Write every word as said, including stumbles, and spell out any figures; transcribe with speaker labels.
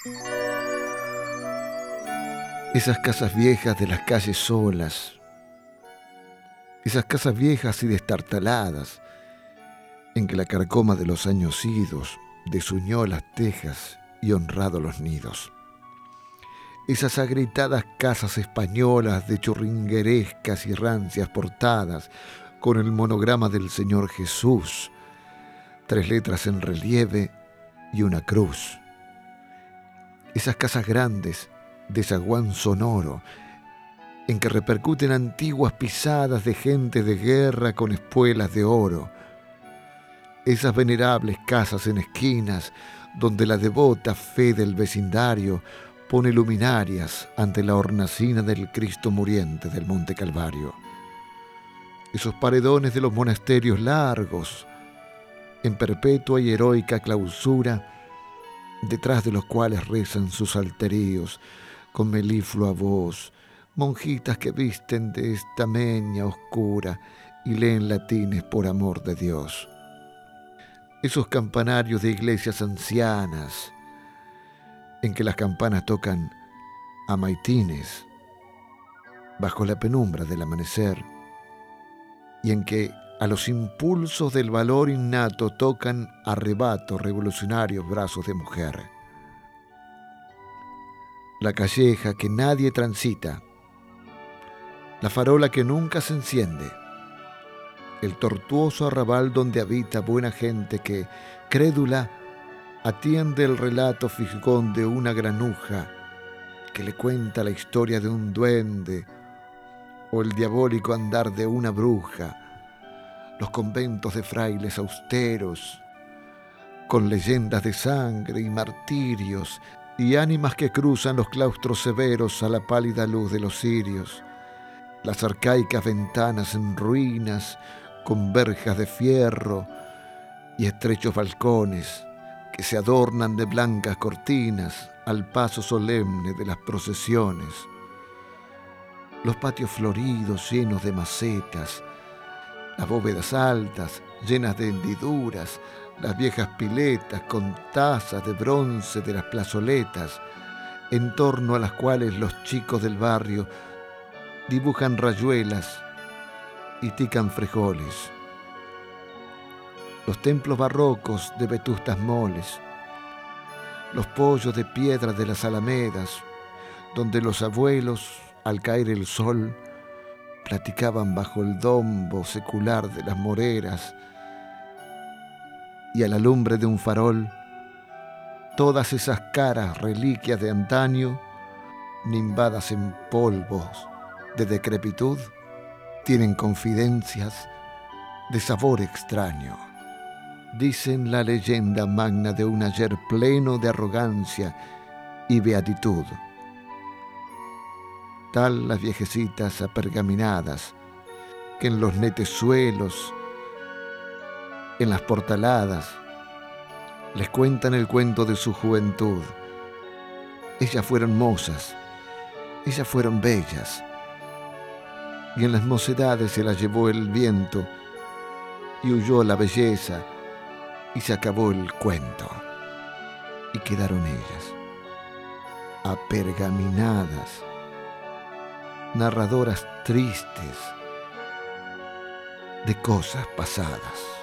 Speaker 1: Esas casas viejas de las calles solas, esas casas viejas y destartaladas, en que la carcoma de los años idos deshuñó las tejas y honrado los nidos. Esas agrietadas casas españolas de churringuerescas y rancias portadas, con el monograma del Señor Jesús, tres letras en relieve y una cruz. Esas casas grandes de zaguán sonoro, en que repercuten antiguas pisadas de gente de guerra con espuelas de oro. Esas venerables casas en esquinas, donde la devota fe del vecindario pone luminarias ante la hornacina del Cristo muriente del Monte Calvario. Esos paredones de los monasterios largos, en perpetua y heroica clausura, detrás de los cuales rezan sus salterios con meliflua voz, monjitas que visten de estameña oscura y leen latines por amor de Dios. Esos campanarios de iglesias ancianas, en que las campanas tocan a maitines bajo la penumbra del amanecer, y en que a los impulsos del valor innato tocan a rebato revolucionarios brazos de mujer. La calleja que nadie transita, la farola que nunca se enciende, el tortuoso arrabal donde habita buena gente que, crédula, atiende el relato fisgón de una granuja que le cuenta la historia de un duende o el diabólico andar de una bruja, los conventos de frailes austeros, con leyendas de sangre y martirios, y ánimas que cruzan los claustros severos a la pálida luz de los cirios, las arcaicas ventanas en ruinas, con verjas de fierro y estrechos balcones que se adornan de blancas cortinas al paso solemne de las procesiones, los patios floridos llenos de macetas, las bóvedas altas llenas de hendiduras, las viejas piletas con tazas de bronce de las plazoletas, en torno a las cuales los chicos del barrio dibujan rayuelas y tican frijoles. Los templos barrocos de vetustas moles, los pollos de piedra de las alamedas, donde los abuelos, al caer el sol, platicaban bajo el dombo secular de las moreras, y a la lumbre de un farol, todas esas caras reliquias de antaño, nimbadas en polvos de decrepitud, tienen confidencias de sabor extraño. Dicen la leyenda magna de un ayer pleno de arrogancia y beatitud. Tal las viejecitas apergaminadas que en los netezuelos, en las portaladas, les cuentan el cuento de su juventud. Ellas fueron mozas, ellas fueron bellas, y en las mocedades se las llevó el viento y huyó la belleza y se acabó el cuento, y quedaron ellas, apergaminadas, narradoras tristes de cosas pasadas.